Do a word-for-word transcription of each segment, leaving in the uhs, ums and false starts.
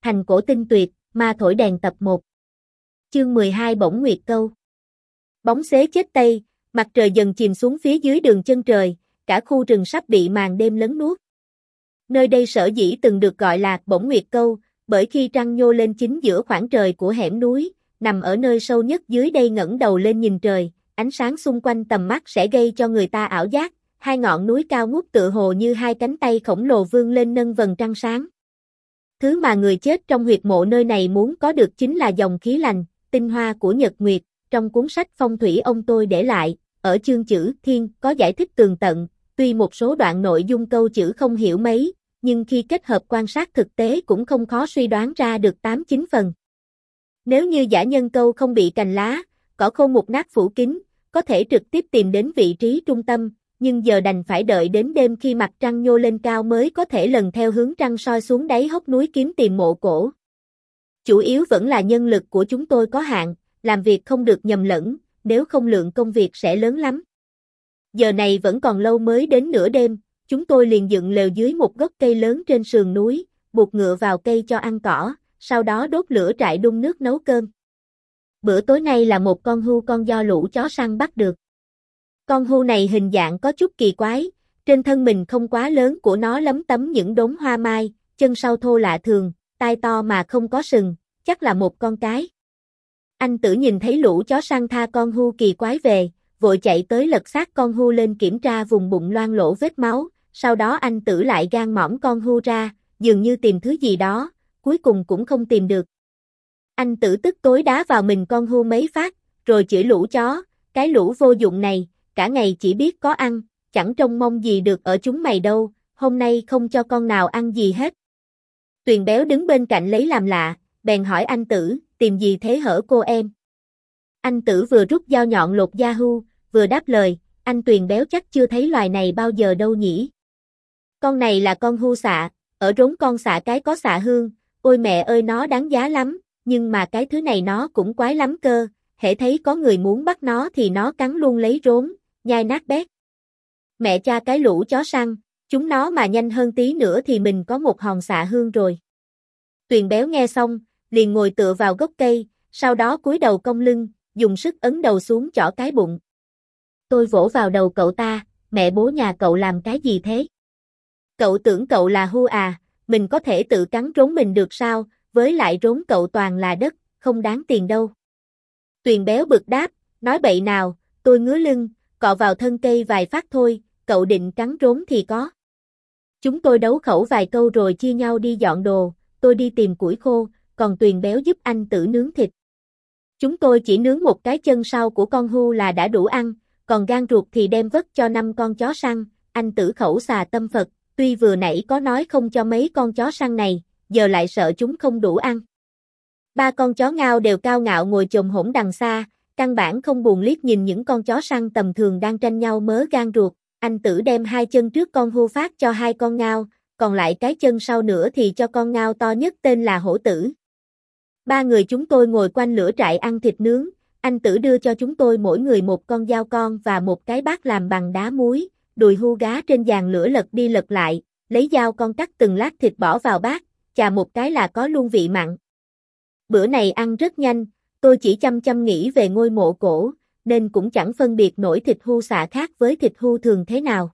Thành cổ tinh tuyệt, ma thổi đèn tập một. Chương mười hai Bổng Nguyệt Câu. Bóng xế chết tây, mặt trời dần chìm xuống phía dưới đường chân trời, cả khu rừng sắp bị màn đêm lấn nuốt. Nơi đây sở dĩ từng được gọi là Bổng Nguyệt Câu, bởi khi trăng nhô lên chính giữa khoảng trời của hẻm núi, nằm ở nơi sâu nhất dưới đây ngẩng đầu lên nhìn trời, ánh sáng xung quanh tầm mắt sẽ gây cho người ta ảo giác, hai ngọn núi cao ngút tựa hồ như hai cánh tay khổng lồ vươn lên nâng vầng trăng sáng. Thứ mà người chết trong huyệt mộ nơi này muốn có được chính là dòng khí lành, tinh hoa của nhật nguyệt. Trong cuốn sách phong thủy ông tôi để lại, ở chương chữ thiên có giải thích tường tận, tuy một số đoạn nội dung câu chữ không hiểu mấy, nhưng khi kết hợp quan sát thực tế cũng không khó suy đoán ra được tám chín phần. Nếu như dã nhân câu không bị cành lá, cỏ khô mục nát phủ kín, có thể trực tiếp tìm đến vị trí trung tâm, nhưng giờ đành phải đợi đến đêm khi mặt trăng nhô lên cao mới có thể lần theo hướng trăng soi xuống đáy hốc núi kiếm tìm mộ cổ. Chủ yếu vẫn là nhân lực của chúng tôi có hạn, làm việc không được nhầm lẫn, nếu không lượng công việc sẽ lớn lắm. Giờ này vẫn còn lâu mới đến nửa đêm, chúng tôi liền dựng lều dưới một gốc cây lớn trên sườn núi, buộc ngựa vào cây cho ăn cỏ, sau đó đốt lửa trại đun nước nấu cơm. Bữa tối nay là một con hươu con do lũ chó săn bắt được. Con hươu này hình dạng có chút kỳ quái, trên thân mình không quá lớn của nó lấm tấm những đốm hoa mai, chân sau thô lạ thường, tai to mà không có sừng, chắc là một con cái. Anh Tử nhìn thấy lũ chó săn tha con hươu kỳ quái về, vội chạy tới lật xác con hươu lên kiểm tra vùng bụng loang lỗ vết máu, sau đó anh Tử lại gan mỏm con hươu ra, dường như tìm thứ gì đó, cuối cùng cũng không tìm được. Anh Tử tức tối đá vào mình con hươu mấy phát, rồi chửi lũ chó, cái lũ vô dụng này, cả ngày chỉ biết có ăn, chẳng trông mong gì được ở chúng mày đâu, hôm nay không cho con nào ăn gì hết. Tuyền Béo đứng bên cạnh lấy làm lạ, bèn hỏi anh Tử, tìm gì thế hở cô em? Anh Tử vừa rút dao nhọn lột da hươu, vừa đáp lời, anh Tuyền Béo chắc chưa thấy loài này bao giờ đâu nhỉ? Con này là con hươu xạ, ở rốn con xạ cái có xạ hương, ôi mẹ ơi nó đáng giá lắm, nhưng mà cái thứ này nó cũng quái lắm cơ, hễ thấy có người muốn bắt nó thì nó cắn luôn lấy rốn, nhai nát bét. Mẹ cha cái lũ chó săn, chúng nó mà nhanh hơn tí nữa thì mình có một hòn xạ hương rồi. Tuyền Béo nghe xong, liền ngồi tựa vào gốc cây, sau đó cúi đầu cong lưng, dùng sức ấn đầu xuống chỏ cái bụng. Tôi vỗ vào đầu cậu ta, mẹ bố nhà cậu làm cái gì thế? Cậu tưởng cậu là hươu à, mình có thể tự cắn rốn mình được sao, với lại rốn cậu toàn là đất, không đáng tiền đâu. Tuyền Béo bực đáp, nói bậy nào, tôi ngứa lưng, cọ vào thân cây vài phát thôi, cậu định cắn rốn thì có. Chúng tôi đấu khẩu vài câu rồi chia nhau đi dọn đồ, tôi đi tìm củi khô, còn Tuyền Béo giúp anh Tử nướng thịt. Chúng tôi chỉ nướng một cái chân sau của con hươu là đã đủ ăn, còn gan ruột thì đem vất cho năm con chó săn, anh Tử khẩu xà tâm Phật, tuy vừa nãy có nói không cho mấy con chó săn này, giờ lại sợ chúng không đủ ăn. Ba con chó ngao đều cao ngạo ngồi chồm hổm đằng xa, căn bản không buồn liếc nhìn những con chó săn tầm thường đang tranh nhau mớ gan ruột, anh Tử đem hai chân trước con hươu phát cho hai con ngao, còn lại cái chân sau nữa thì cho con ngao to nhất tên là Hổ Tử. Ba người chúng tôi ngồi quanh lửa trại ăn thịt nướng, anh Tử đưa cho chúng tôi mỗi người một con dao con và một cái bát làm bằng đá muối, đùi hươu gá trên giàn lửa lật đi lật lại, lấy dao con cắt từng lát thịt bỏ vào bát, chà một cái là có luôn vị mặn. Bữa này ăn rất nhanh, tôi chỉ chăm chăm nghĩ về ngôi mộ cổ, nên cũng chẳng phân biệt nổi thịt hươu xạ khác với thịt hươu thường thế nào.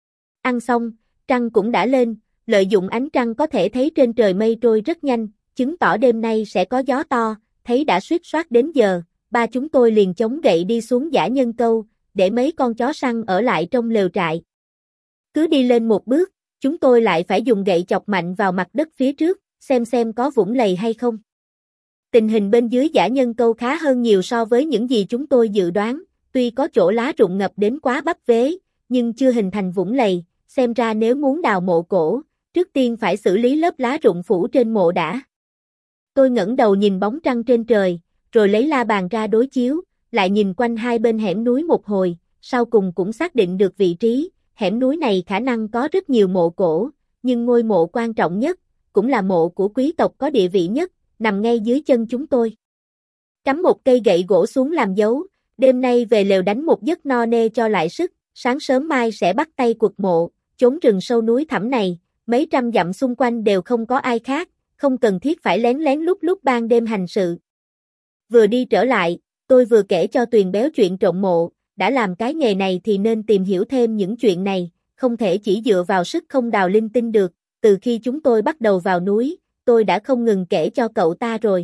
Ăn xong, trăng cũng đã lên, lợi dụng ánh trăng có thể thấy trên trời mây trôi rất nhanh, chứng tỏ đêm nay sẽ có gió to, thấy đã suýt soát đến giờ, ba chúng tôi liền chống gậy đi xuống dã nhân câu, để mấy con chó săn ở lại trong lều trại. Cứ đi lên một bước, chúng tôi lại phải dùng gậy chọc mạnh vào mặt đất phía trước, xem xem có vũng lầy hay không. Tình hình bên dưới dã nhân câu khá hơn nhiều so với những gì chúng tôi dự đoán, tuy có chỗ lá rụng ngập đến quá bắp vế, nhưng chưa hình thành vũng lầy, xem ra nếu muốn đào mộ cổ, trước tiên phải xử lý lớp lá rụng phủ trên mộ đã. Tôi ngẩng đầu nhìn bóng trăng trên trời, rồi lấy la bàn ra đối chiếu, lại nhìn quanh hai bên hẻm núi một hồi, sau cùng cũng xác định được vị trí, hẻm núi này khả năng có rất nhiều mộ cổ, nhưng ngôi mộ quan trọng nhất, cũng là mộ của quý tộc có địa vị nhất, nằm ngay dưới chân chúng tôi. Cắm một cây gậy gỗ xuống làm dấu, đêm nay về lều đánh một giấc no nê cho lại sức, sáng sớm mai sẽ bắt tay quật mộ, chốn rừng sâu núi thẳm này, mấy trăm dặm xung quanh đều không có ai khác, không cần thiết phải lén lén lút lút ban đêm hành sự. Vừa đi trở lại, tôi vừa kể cho Tuyền Béo chuyện trộm mộ, đã làm cái nghề này thì nên tìm hiểu thêm những chuyện này, không thể chỉ dựa vào sức không đào linh tinh được, từ khi chúng tôi bắt đầu vào núi, tôi đã không ngừng kể cho cậu ta rồi.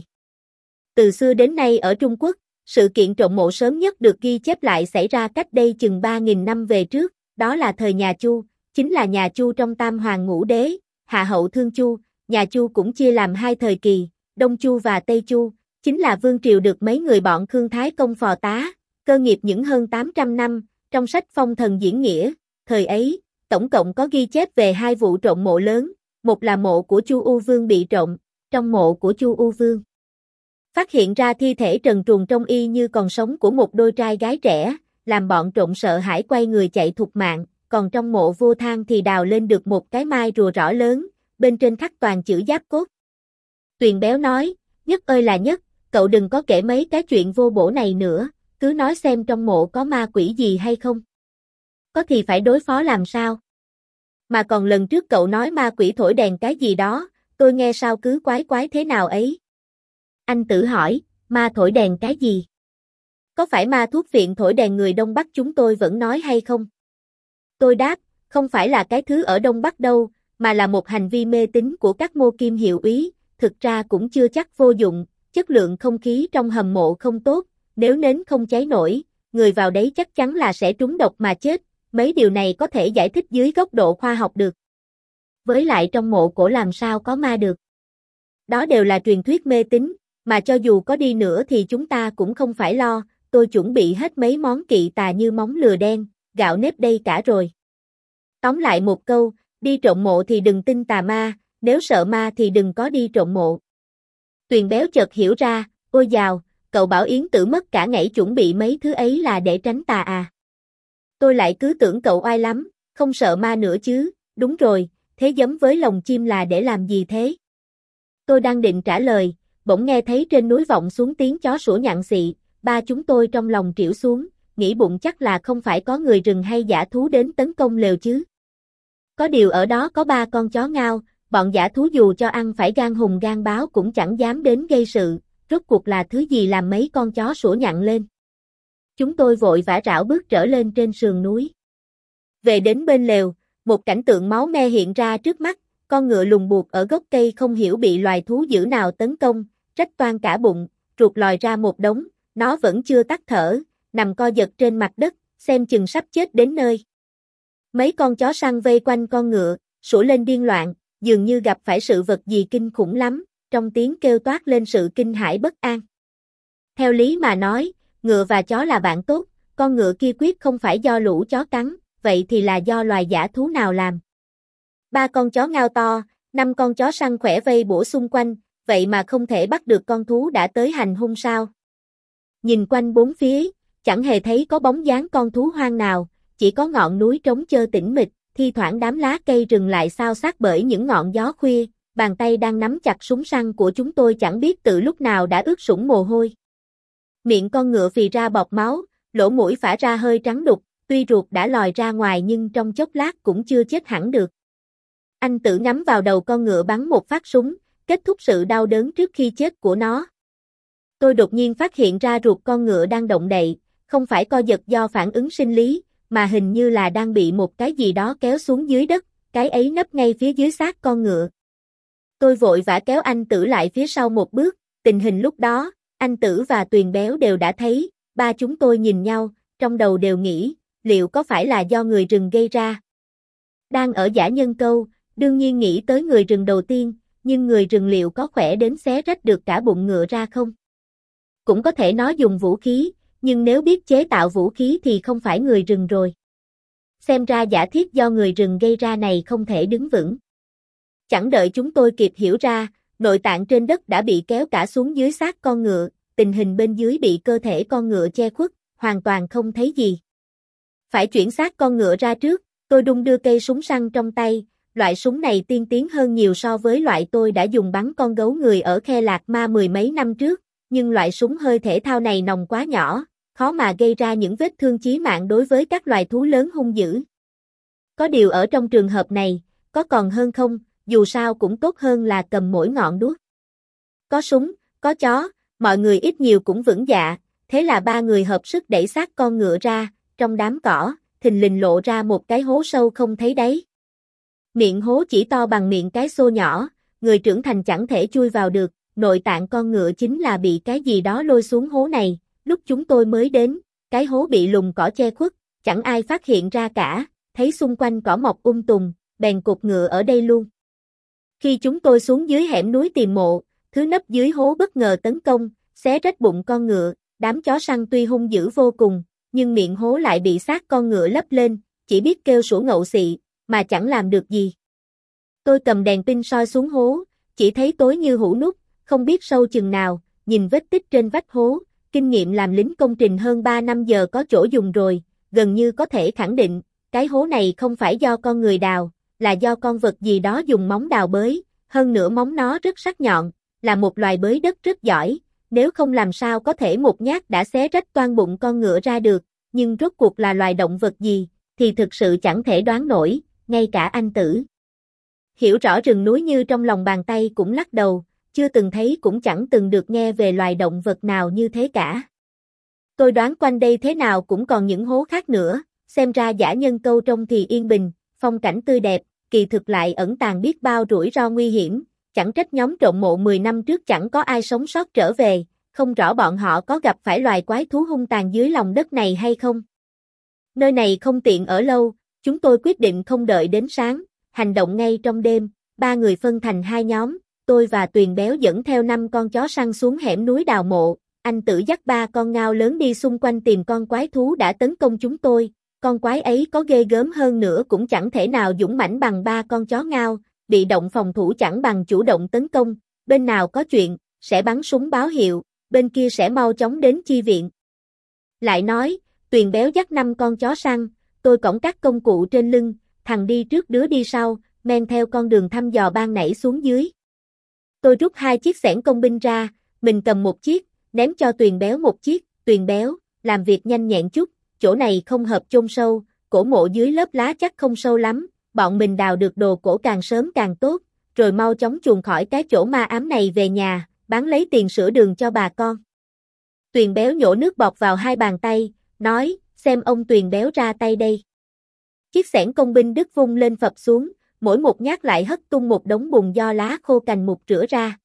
Từ xưa đến nay ở Trung Quốc, sự kiện trộm mộ sớm nhất được ghi chép lại xảy ra cách đây chừng ba nghìn năm về trước, đó là thời nhà Chu, chính là nhà Chu trong Tam Hoàng Ngũ Đế, Hạ Hậu Thương Chu. Nhà Chu cũng chia làm hai thời kỳ, Đông Chu và Tây Chu, chính là vương triều được mấy người bọn Khương Thái Công phò tá, cơ nghiệp những hơn tám trăm năm, trong sách Phong Thần Diễn Nghĩa, thời ấy, tổng cộng có ghi chép về hai vụ trộm mộ lớn, một là mộ của Chu U Vương bị trộm, trong mộ của Chu U Vương phát hiện ra thi thể trần truồng trông y như còn sống của một đôi trai gái trẻ, làm bọn trộm sợ hãi quay người chạy thục mạng, còn trong mộ Vô Thang thì đào lên được một cái mai rùa rõ lớn, bên trên khắc toàn chữ Giáp Cốt. Tuyền Béo nói, Nhất ơi là Nhất, cậu đừng có kể mấy cái chuyện vô bổ này nữa, cứ nói xem trong mộ có ma quỷ gì hay không. Có thì phải đối phó làm sao? Mà còn lần trước cậu nói ma quỷ thổi đèn cái gì đó, tôi nghe sao cứ quái quái thế nào ấy. Anh Tử hỏi, ma thổi đèn cái gì? Có phải ma thuốc viện thổi đèn người Đông Bắc chúng tôi vẫn nói hay không? Tôi đáp, không phải là cái thứ ở Đông Bắc đâu, mà là một hành vi mê tín của các mô kim hiệu úy, thực ra cũng chưa chắc vô dụng, chất lượng không khí trong hầm mộ không tốt, nếu nến không cháy nổi, người vào đấy chắc chắn là sẽ trúng độc mà chết, mấy điều này có thể giải thích dưới góc độ khoa học được. Với lại trong mộ cổ làm sao có ma được? Đó đều là truyền thuyết mê tín, mà cho dù có đi nữa thì chúng ta cũng không phải lo, tôi chuẩn bị hết mấy món kỵ tà như móng lừa đen, gạo nếp đây cả rồi. Tóm lại một câu, đi trộm mộ thì đừng tin tà ma, nếu sợ ma thì đừng có đi trộm mộ. Tuyền Béo chợt hiểu ra, ôi dào, cậu bảo Yến Tử mất cả ngày chuẩn bị mấy thứ ấy là để tránh tà à. Tôi lại cứ tưởng cậu oai lắm, không sợ ma nữa chứ, đúng rồi, thế giấm với lồng chim là để làm gì thế? Tôi đang định trả lời, bỗng nghe thấy trên núi vọng xuống tiếng chó sủa nhặng xị, ba chúng tôi trong lòng trĩu xuống, nghĩ bụng chắc là không phải có người rừng hay dã thú đến tấn công lều chứ. Có điều ở đó có ba con chó ngao, bọn dã thú dù cho ăn phải gan hùng gan báo cũng chẳng dám đến gây sự, rốt cuộc là thứ gì làm mấy con chó sủa nhặng lên. Chúng tôi vội vã rảo bước trở lên trên sườn núi. Về đến bên lều, một cảnh tượng máu me hiện ra trước mắt, con ngựa lùng buộc ở gốc cây không hiểu bị loài thú dữ nào tấn công, rách toang cả bụng, ruột lòi ra một đống, nó vẫn chưa tắt thở, nằm co giật trên mặt đất, xem chừng sắp chết đến nơi. Mấy con chó săn vây quanh con ngựa, sủa lên điên loạn, dường như gặp phải sự vật gì kinh khủng lắm, trong tiếng kêu toát lên sự kinh hãi bất an. Theo lý mà nói, ngựa và chó là bạn tốt, con ngựa kia quyết không phải do lũ chó cắn, vậy thì là do loài dã thú nào làm. Ba con chó ngao to, năm con chó săn khỏe vây bủa xung quanh, vậy mà không thể bắt được con thú đã tới hành hung sao. Nhìn quanh bốn phía, chẳng hề thấy có bóng dáng con thú hoang nào, chỉ có ngọn núi trống trơ tĩnh mịch, thi thoảng đám lá cây rừng lại xao xạc bởi những ngọn gió khuya, bàn tay đang nắm chặt súng săn của chúng tôi chẳng biết từ lúc nào đã ướt sũng mồ hôi. Miệng con ngựa phì ra bọt máu, lỗ mũi phả ra hơi trắng đục, tuy ruột đã lòi ra ngoài nhưng trong chốc lát cũng chưa chết hẳn được. Anh Tử ngắm vào đầu con ngựa bắn một phát súng, kết thúc sự đau đớn trước khi chết của nó. Tôi đột nhiên phát hiện ra ruột con ngựa đang động đậy, không phải co giật do phản ứng sinh lý, mà hình như là đang bị một cái gì đó kéo xuống dưới đất, cái ấy nấp ngay phía dưới xác con ngựa. Tôi vội vã kéo anh Tử lại phía sau một bước, tình hình lúc đó, anh Tử và Tuyền Béo đều đã thấy, ba chúng tôi nhìn nhau, trong đầu đều nghĩ, liệu có phải là do người rừng gây ra. Đang ở giả nhân câu, đương nhiên nghĩ tới người rừng đầu tiên, nhưng người rừng liệu có khỏe đến xé rách được cả bụng ngựa ra không? Cũng có thể nó dùng vũ khí, nhưng nếu biết chế tạo vũ khí thì không phải người rừng rồi. Xem ra giả thiết do người rừng gây ra này không thể đứng vững. Chẳng đợi chúng tôi kịp hiểu ra, nội tạng trên đất đã bị kéo cả xuống dưới xác con ngựa, tình hình bên dưới bị cơ thể con ngựa che khuất, hoàn toàn không thấy gì. Phải chuyển xác con ngựa ra trước, tôi đung đưa cây súng săn trong tay, loại súng này tiên tiến hơn nhiều so với loại tôi đã dùng bắn con gấu người ở Khe Lạc Ma mười mấy năm trước, nhưng loại súng hơi thể thao này nòng quá nhỏ, khó mà gây ra những vết thương chí mạng đối với các loài thú lớn hung dữ. Có điều ở trong trường hợp này, có còn hơn không, dù sao cũng tốt hơn là cầm mỗi ngọn đuốc. Có súng, có chó, mọi người ít nhiều cũng vững dạ, thế là ba người hợp sức đẩy xác con ngựa ra, trong đám cỏ, thình lình lộ ra một cái hố sâu không thấy đáy. Miệng hố chỉ to bằng miệng cái xô nhỏ, người trưởng thành chẳng thể chui vào được, nội tạng con ngựa chính là bị cái gì đó lôi xuống hố này, lúc chúng tôi mới đến, cái hố bị lùm cỏ che khuất, chẳng ai phát hiện ra cả, thấy xung quanh cỏ mọc um tùm, bèn cột ngựa ở đây luôn. Khi chúng tôi xuống dưới hẻm núi tìm mộ, thứ nấp dưới hố bất ngờ tấn công, xé rách bụng con ngựa, đám chó săn tuy hung dữ vô cùng, nhưng miệng hố lại bị xác con ngựa lấp lên, chỉ biết kêu sủa ngậu xị, mà chẳng làm được gì. Tôi cầm đèn pin soi xuống hố, chỉ thấy tối như hũ nút, không biết sâu chừng nào, nhìn vết tích trên vách hố, kinh nghiệm làm lính công trình hơn ba năm giờ có chỗ dùng rồi, gần như có thể khẳng định, cái hố này không phải do con người đào, là do con vật gì đó dùng móng đào bới, hơn nữa móng nó rất sắc nhọn, là một loài bới đất rất giỏi, nếu không làm sao có thể một nhát đã xé rách toang bụng con ngựa ra được, nhưng rốt cuộc là loài động vật gì, thì thực sự chẳng thể đoán nổi, ngay cả anh Tử. Hiểu rõ rừng núi như trong lòng bàn tay cũng lắc đầu, chưa từng thấy cũng chẳng từng được nghe về loài động vật nào như thế cả. Tôi đoán quanh đây thế nào cũng còn những hố khác nữa, xem ra Dã Nhân Câu trông thì yên bình, phong cảnh tươi đẹp, kỳ thực lại ẩn tàng biết bao rủi ro nguy hiểm, chẳng trách nhóm trộm mộ mười năm trước chẳng có ai sống sót trở về, không rõ bọn họ có gặp phải loài quái thú hung tàn dưới lòng đất này hay không. Nơi này không tiện ở lâu, chúng tôi quyết định không đợi đến sáng, hành động ngay trong đêm, ba người phân thành hai nhóm, tôi và Tuyền Béo dẫn theo năm con chó săn xuống hẻm núi đào mộ, anh Tử dắt ba con ngao lớn đi xung quanh tìm con quái thú đã tấn công chúng tôi, con quái ấy có ghê gớm hơn nữa cũng chẳng thể nào dũng mãnh bằng ba con chó ngao, bị động phòng thủ chẳng bằng chủ động tấn công, bên nào có chuyện, sẽ bắn súng báo hiệu, bên kia sẽ mau chóng đến chi viện. Lại nói, Tuyền Béo dắt năm con chó săn, tôi cõng các công cụ trên lưng, thằng đi trước đứa đi sau, men theo con đường thăm dò ban nãy xuống dưới. Tôi rút hai chiếc xẻng công binh ra, mình cầm một chiếc, ném cho Tuyền Béo một chiếc, Tuyền Béo, làm việc nhanh nhẹn chút, chỗ này không hợp chôn sâu, cổ mộ dưới lớp lá chắc không sâu lắm, bọn mình đào được đồ cổ càng sớm càng tốt, rồi mau chóng chuồn khỏi cái chỗ ma ám này về nhà, bán lấy tiền sửa đường cho bà con. Tuyền Béo nhổ nước bọt vào hai bàn tay, nói, xem ông Tuyền Béo ra tay đây. Chiếc xẻng công binh đứt vung lên phập xuống, mỗi một nhát lại hất tung một đống bùn do lá khô cành mục rửa ra.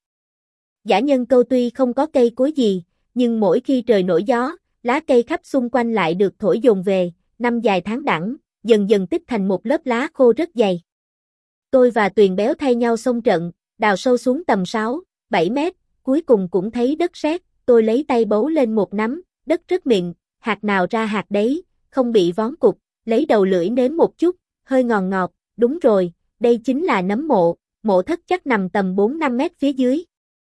Dã Nhân Câu tuy không có cây cối gì, nhưng mỗi khi trời nổi gió, lá cây khắp xung quanh lại được thổi dồn về, năm dài tháng đẵng, dần dần tích thành một lớp lá khô rất dày. Tôi và Tuyền Béo thay nhau xông trận, đào sâu xuống tầm sáu, bảy mét, cuối cùng cũng thấy đất sét, tôi lấy tay bấu lên một nắm, đất rất mịn, hạt nào ra hạt đấy, không bị vón cục, lấy đầu lưỡi nếm một chút, hơi ngọt ngọt, đúng rồi, đây chính là nấm mộ, mộ thất chắc nằm tầm bốn năm mét phía dưới.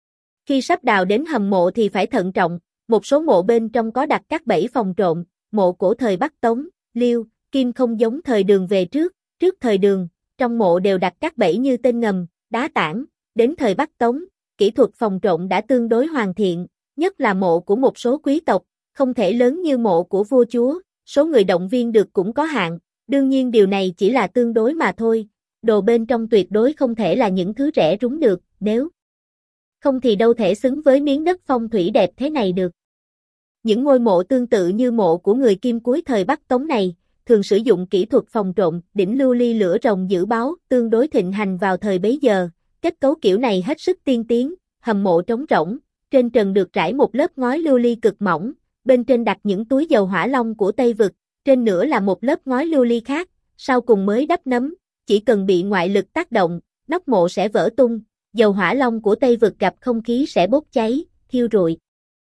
Khi sắp đào đến hầm mộ thì phải thận trọng, một số mộ bên trong có đặt các bẫy phòng trộm, mộ cổ thời Bắc Tống, Liêu, Kim không giống thời Đường về trước, trước thời Đường, trong mộ đều đặt các bẫy như tên ngầm, đá tảng, đến thời Bắc Tống, kỹ thuật phòng trộm đã tương đối hoàn thiện, nhất là mộ của một số quý tộc, không thể lớn như mộ của vua chúa, số người động viên được cũng có hạn, đương nhiên điều này chỉ là tương đối mà thôi, đồ bên trong tuyệt đối không thể là những thứ rẻ rúng được, nếu không thì đâu thể xứng với miếng đất phong thủy đẹp thế này được. Những ngôi mộ tương tự như mộ của người Kim cuối thời Bắc Tống này, thường sử dụng kỹ thuật phòng trộm, đỉnh lưu ly lửa rồng giữ báo, tương đối thịnh hành vào thời bấy giờ, kết cấu kiểu này hết sức tiên tiến, hầm mộ trống rỗng, trên trần được trải một lớp ngói lưu ly cực mỏng, bên trên đặt những túi dầu hỏa long của Tây Vực, trên nữa là một lớp ngói lưu ly khác, sau cùng mới đắp nấm, chỉ cần bị ngoại lực tác động, nóc mộ sẽ vỡ tung, dầu hỏa long của Tây Vực gặp không khí sẽ bốc cháy, thiêu rụi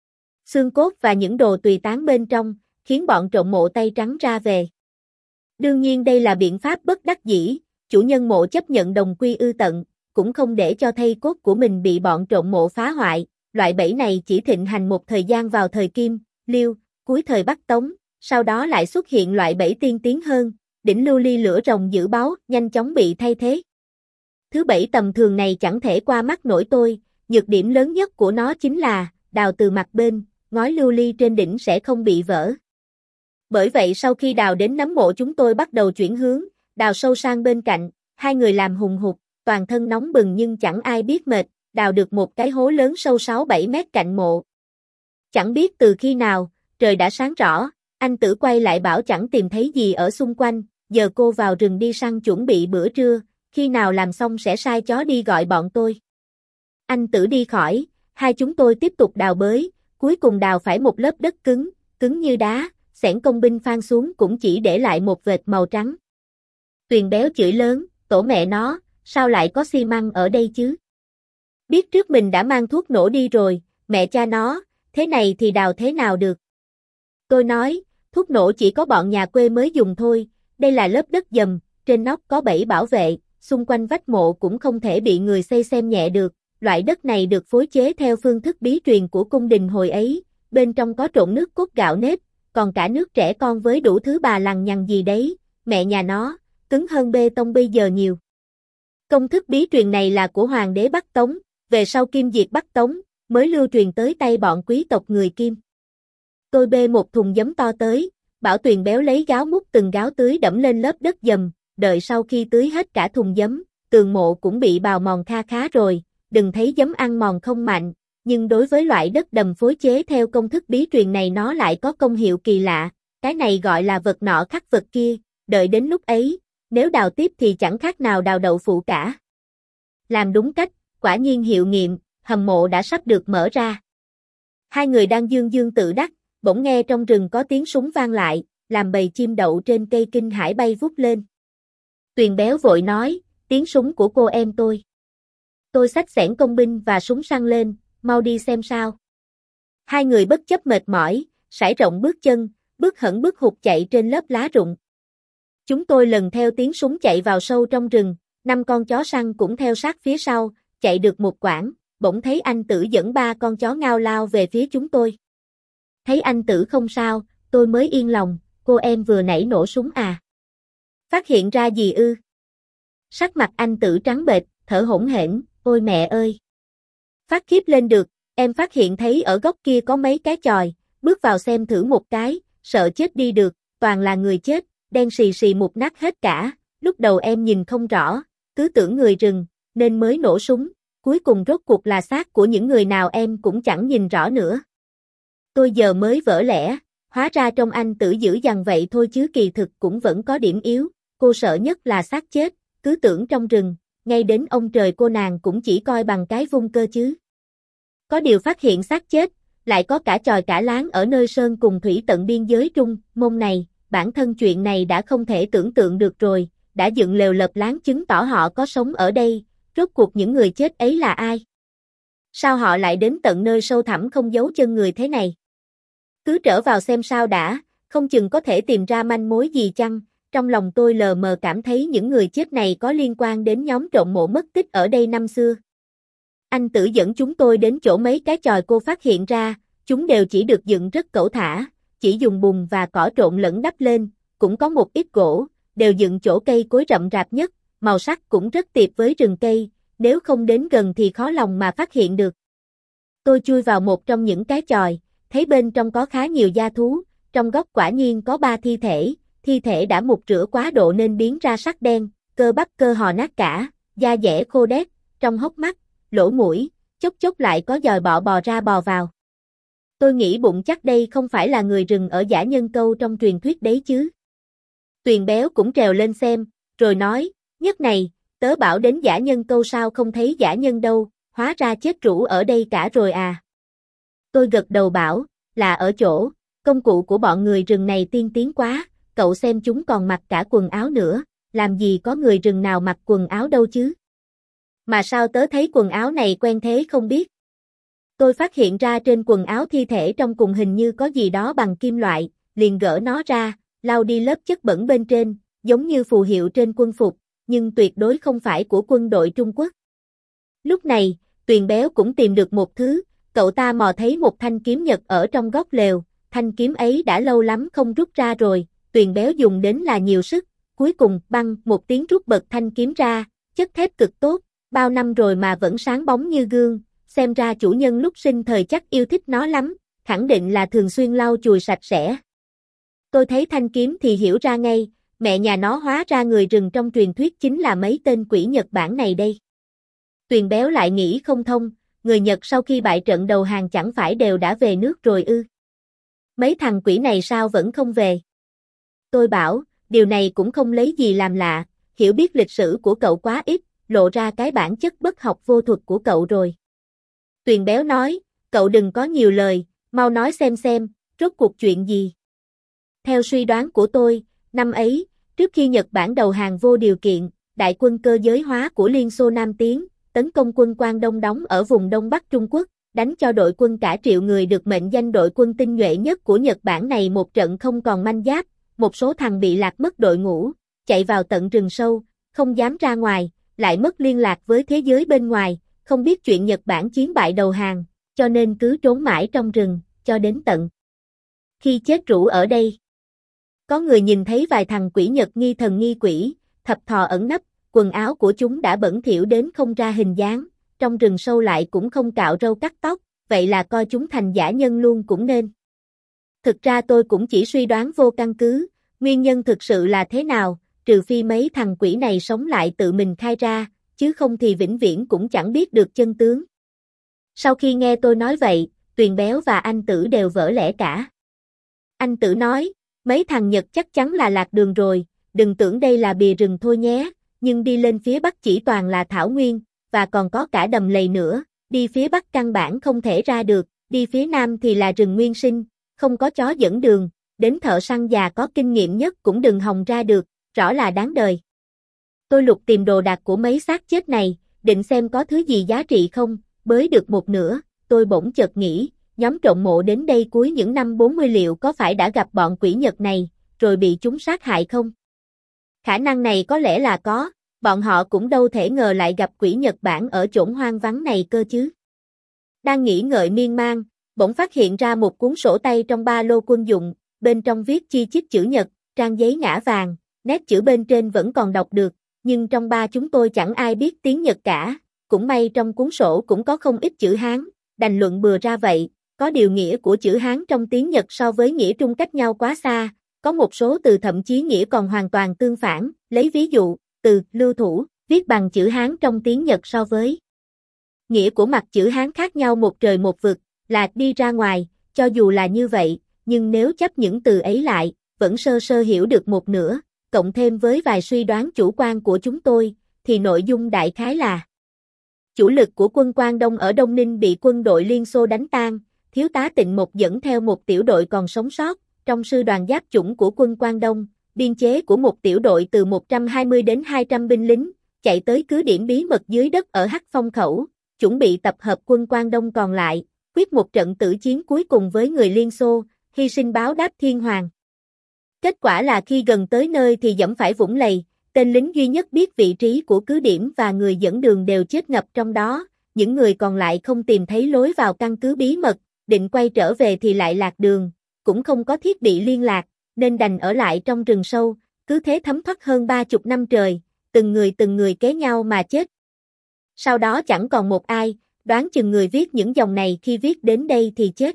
xương cốt và những đồ tùy tán bên trong, khiến bọn trộm mộ tay trắng ra về. Đương nhiên đây là biện pháp bất đắc dĩ, chủ nhân mộ chấp nhận đồng quy ư tận, cũng không để cho thây cốt của mình bị bọn trộm mộ phá hoại, loại bẫy này chỉ thịnh hành một thời gian vào thời Kim, Liêu, cuối thời Bắc Tống, sau đó lại xuất hiện loại bẫy tiên tiến hơn, đỉnh lưu ly lửa rồng giữ báo, nhanh chóng bị thay thế. Thứ bẫy tầm thường này chẳng thể qua mắt nổi tôi, nhược điểm lớn nhất của nó chính là, đào từ mặt bên, ngói lưu ly trên đỉnh sẽ không bị vỡ. Bởi vậy sau khi đào đến nấm mộ chúng tôi bắt đầu chuyển hướng, đào sâu sang bên cạnh, hai người làm hùng hục, toàn thân nóng bừng nhưng chẳng ai biết mệt, đào được một cái hố lớn sâu sáu bảy mét cạnh mộ. Chẳng biết từ khi nào, trời đã sáng rõ, anh Tử quay lại bảo chẳng tìm thấy gì ở xung quanh, giờ cô vào rừng đi săn chuẩn bị bữa trưa, khi nào làm xong sẽ sai chó đi gọi bọn tôi. Anh Tử đi khỏi, hai chúng tôi tiếp tục đào bới, cuối cùng đào phải một lớp đất cứng, cứng như đá, xẻng công binh phan xuống cũng chỉ để lại một vệt màu trắng. Tuyền béo chửi lớn, tổ mẹ nó, sao lại có xi măng ở đây chứ? Biết trước mình đã mang thuốc nổ đi rồi, mẹ cha nó, thế này thì đào thế nào được? Tôi nói, thuốc nổ chỉ có bọn nhà quê mới dùng thôi, đây là lớp đất dầm, trên nóc có bẫy bảo vệ, xung quanh vách mộ cũng không thể bị người xây xem nhẹ được, loại đất này được phối chế theo phương thức bí truyền của cung đình hồi ấy, bên trong có trộn nước cốt gạo nếp, còn cả nước trẻ con với đủ thứ bà lằng nhằng gì đấy, mẹ nhà nó, cứng hơn bê tông bây giờ nhiều. Công thức bí truyền này là của hoàng đế Bắc Tống, về sau Kim diệt Bắc Tống, mới lưu truyền tới tay bọn quý tộc người Kim. Tôi bê một thùng giấm to tới, bảo Tuyền béo lấy gáo múc từng gáo tưới đẫm lên lớp đất dầm, đợi sau khi tưới hết cả thùng giấm, tường mộ cũng bị bào mòn kha khá rồi, đừng thấy giấm ăn mòn không mạnh, nhưng đối với loại đất đầm phối chế theo công thức bí truyền này nó lại có công hiệu kỳ lạ, cái này gọi là vật nọ khắc vật kia, đợi đến lúc ấy, nếu đào tiếp thì chẳng khác nào đào đậu phụ cả. Làm đúng cách, quả nhiên hiệu nghiệm, hầm mộ đã sắp được mở ra. Hai người đang dương dương tự đắc, bỗng nghe trong rừng có tiếng súng vang lại, làm bầy chim đậu trên cây kinh hãi bay vút lên. Tuyền béo vội nói, tiếng súng của cô em tôi. Tôi xách xẻng công binh và súng săn lên, mau đi xem sao. Hai người bất chấp mệt mỏi, sải rộng bước chân, bước hẫng bước hụt chạy trên lớp lá rụng. Chúng tôi lần theo tiếng súng chạy vào sâu trong rừng, năm con chó săn cũng theo sát phía sau, chạy được một quãng, bỗng thấy anh Tử dẫn ba con chó ngao lao về phía chúng tôi. Thấy anh Tử không sao, tôi mới yên lòng, cô em vừa nãy nổ súng à? Phát hiện ra gì ư? Sắc mặt anh Tử trắng bệch, thở hổn hển, ôi mẹ ơi! Phát khiếp lên được, em phát hiện thấy ở góc kia có mấy cái chòi, bước vào xem thử một cái, sợ chết đi được, toàn là người chết, đen xì xì mục nát hết cả, lúc đầu em nhìn không rõ, cứ tưởng người rừng, nên mới nổ súng, cuối cùng rốt cuộc là xác của những người nào em cũng chẳng nhìn rõ nữa. Tôi giờ mới vỡ lẽ, hóa ra trong anh Tử dữ dằn vậy thôi chứ kỳ thực cũng vẫn có điểm yếu, cô sợ nhất là xác chết, cứ tưởng trong rừng, ngay đến ông trời cô nàng cũng chỉ coi bằng cái vung cơ chứ. Có điều phát hiện xác chết, lại có cả chòi cả láng ở nơi sơn cùng thủy tận biên giới Trung, Mông này, bản thân chuyện này đã không thể tưởng tượng được rồi, đã dựng lều lập láng chứng tỏ họ có sống ở đây, rốt cuộc những người chết ấy là ai? Sao họ lại đến tận nơi sâu thẳm không giấu chân người thế này? Cứ trở vào xem sao đã, không chừng có thể tìm ra manh mối gì chăng, trong lòng tôi lờ mờ cảm thấy những người chết này có liên quan đến nhóm trộm mộ mất tích ở đây năm xưa. Anh Tử dẫn chúng tôi đến chỗ mấy cái chòi cô phát hiện ra, chúng đều chỉ được dựng rất cẩu thả, chỉ dùng bùn và cỏ trộn lẫn đắp lên, cũng có một ít gỗ, đều dựng chỗ cây cối rậm rạp nhất, màu sắc cũng rất tiệp với rừng cây, nếu không đến gần thì khó lòng mà phát hiện được. Tôi chui vào một trong những cái chòi, thấy bên trong có khá nhiều da thú, trong góc quả nhiên có ba thi thể, thi thể đã mục rửa quá độ nên biến ra sắc đen, cơ bắp cơ hò nát cả, da dẻ khô đét, trong hốc mắt, lỗ mũi, chốc chốc lại có dòi bọ bò ra bò vào. Tôi nghĩ bụng chắc đây không phải là người rừng ở Dã Nhân Câu trong truyền thuyết đấy chứ. Tuyền béo cũng trèo lên xem, rồi nói, nhất này, tớ bảo đến Dã Nhân Câu sao không thấy dã nhân đâu, hóa ra chết rũ ở đây cả rồi à. Tôi gật đầu bảo, là ở chỗ, công cụ của bọn người rừng này tiên tiến quá, cậu xem chúng còn mặc cả quần áo nữa, làm gì có người rừng nào mặc quần áo đâu chứ. Mà sao tớ thấy quần áo này quen thế không biết. Tôi phát hiện ra trên quần áo thi thể trong cùng hình như có gì đó bằng kim loại, liền gỡ nó ra, lau đi lớp chất bẩn bên trên, giống như phù hiệu trên quân phục, nhưng tuyệt đối không phải của quân đội Trung Quốc. Lúc này, Tuyền béo cũng tìm được một thứ, cậu ta mò thấy một thanh kiếm nhật ở trong góc lều, thanh kiếm ấy đã lâu lắm không rút ra rồi, Tuyền béo dùng đến là nhiều sức, cuối cùng băng một tiếng rút bật thanh kiếm ra, chất thép cực tốt, bao năm rồi mà vẫn sáng bóng như gương, xem ra chủ nhân lúc sinh thời chắc yêu thích nó lắm, khẳng định là thường xuyên lau chùi sạch sẽ. Tôi thấy thanh kiếm thì hiểu ra ngay, mẹ nhà nó hóa ra người rừng trong truyền thuyết chính là mấy tên quỷ Nhật Bản này đây. Tuyền béo lại nghĩ không thông, người Nhật sau khi bại trận đầu hàng chẳng phải đều đã về nước rồi ư? Mấy thằng quỷ này sao vẫn không về? Tôi bảo, điều này cũng không lấy gì làm lạ, hiểu biết lịch sử của cậu quá ít, lộ ra cái bản chất bất học vô thuật của cậu rồi. Tuyền béo nói, cậu đừng có nhiều lời, mau nói xem xem, rốt cuộc chuyện gì? Theo suy đoán của tôi, năm ấy, trước khi Nhật Bản đầu hàng vô điều kiện, đại quân cơ giới hóa của Liên Xô Nam tiến, tấn công quân Quang Đông đóng ở vùng Đông Bắc Trung Quốc, đánh cho đội quân cả triệu người được mệnh danh đội quân tinh nhuệ nhất của Nhật Bản này một trận không còn manh giáp, một số thằng bị lạc mất đội ngũ, chạy vào tận rừng sâu, không dám ra ngoài, lại mất liên lạc với thế giới bên ngoài, không biết chuyện Nhật Bản chiến bại đầu hàng, cho nên cứ trốn mãi trong rừng, cho đến tận khi chết rũ ở đây. Có người nhìn thấy vài thằng quỷ Nhật nghi thần nghi quỷ, thập thò ẩn nấp, quần áo của chúng đã bẩn thỉu đến không ra hình dáng, trong rừng sâu lại cũng không cạo râu cắt tóc, vậy là coi chúng thành giả nhân luôn cũng nên. Thực ra tôi cũng chỉ suy đoán vô căn cứ, nguyên nhân thực sự là thế nào, trừ phi mấy thằng quỷ này sống lại tự mình khai ra, chứ không thì vĩnh viễn cũng chẳng biết được chân tướng. Sau khi nghe tôi nói vậy, Tuyền béo và anh Tử đều vỡ lẽ cả. Anh Tử nói, mấy thằng Nhật chắc chắn là lạc đường rồi, đừng tưởng đây là bìa rừng thôi nhé, nhưng đi lên phía Bắc chỉ toàn là thảo nguyên, và còn có cả đầm lầy nữa, đi phía Bắc căn bản không thể ra được, đi phía Nam thì là rừng nguyên sinh, không có chó dẫn đường, đến thợ săn già có kinh nghiệm nhất cũng đừng hòng ra được, rõ là đáng đời. Tôi lục tìm đồ đạc của mấy xác chết này, định xem có thứ gì giá trị không, bới được một nửa, tôi bỗng chợt nghĩ, nhóm trộm mộ đến đây cuối những năm bốn mươi liệu có phải đã gặp bọn quỷ Nhật này, rồi bị chúng sát hại không? Khả năng này có lẽ là có, bọn họ cũng đâu thể ngờ lại gặp quỷ Nhật Bản ở chốn hoang vắng này cơ chứ. Đang nghĩ ngợi miên man, bỗng phát hiện ra một cuốn sổ tay trong ba lô quân dụng, bên trong viết chi chít chữ Nhật, trang giấy ngã vàng, nét chữ bên trên vẫn còn đọc được, nhưng trong ba chúng tôi chẳng ai biết tiếng Nhật cả, cũng may trong cuốn sổ cũng có không ít chữ Hán, đành luận bừa ra vậy, có điều nghĩa của chữ Hán trong tiếng Nhật so với nghĩa Trung cách nhau quá xa, có một số từ thậm chí nghĩa còn hoàn toàn tương phản, lấy ví dụ, từ lưu thủ, viết bằng chữ Hán trong tiếng Nhật so với nghĩa của mặt chữ Hán khác nhau một trời một vực, là đi ra ngoài, cho dù là như vậy, nhưng nếu chấp những từ ấy lại, vẫn sơ sơ hiểu được một nửa, cộng thêm với vài suy đoán chủ quan của chúng tôi, thì nội dung đại khái là chủ lực của quân Quang Đông ở Đông Ninh bị quân đội Liên Xô đánh tan, thiếu tá Tịnh Một dẫn theo một tiểu đội còn sống sót, trong sư đoàn giáp chủng của quân Quang Đông, biên chế của một tiểu đội từ một trăm hai mươi đến hai trăm binh lính, chạy tới cứ điểm bí mật dưới đất ở Hắc Phong Khẩu, chuẩn bị tập hợp quân Quang Đông còn lại, quyết một trận tử chiến cuối cùng với người Liên Xô, hy sinh báo đáp thiên hoàng. Kết quả là khi gần tới nơi thì dẫm phải vũng lầy, tên lính duy nhất biết vị trí của cứ điểm và người dẫn đường đều chết ngập trong đó, những người còn lại không tìm thấy lối vào căn cứ bí mật, định quay trở về thì lại lạc đường, cũng không có thiết bị liên lạc, nên đành ở lại trong rừng sâu, cứ thế thấm thoát hơn ba chục năm trời, từng người từng người kế nhau mà chết. Sau đó chẳng còn một ai, đoán chừng người viết những dòng này khi viết đến đây thì chết.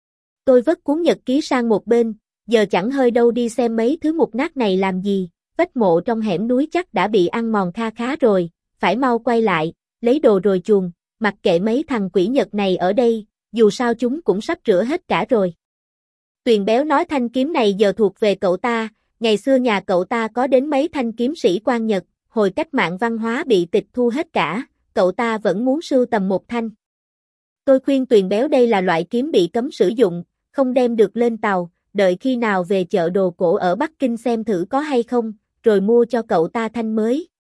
Tôi vất cuốn nhật ký sang một bên, giờ chẳng hơi đâu đi xem mấy thứ mục nát này làm gì, vách mộ trong hẻm núi chắc đã bị ăn mòn kha khá rồi, phải mau quay lại, lấy đồ rồi chuồn, mặc kệ mấy thằng quỷ Nhật này ở đây, dù sao chúng cũng sắp rửa hết cả rồi. Tuyền béo nói thanh kiếm này giờ thuộc về cậu ta, ngày xưa nhà cậu ta có đến mấy thanh kiếm sĩ quan Nhật, hồi cách mạng văn hóa bị tịch thu hết cả, cậu ta vẫn muốn sưu tầm một thanh. Tôi khuyên Tuyền béo đây là loại kiếm bị cấm sử dụng, không đem được lên tàu, đợi khi nào về chợ đồ cổ ở Bắc Kinh xem thử có hay không, rồi mua cho cậu ta thanh mới.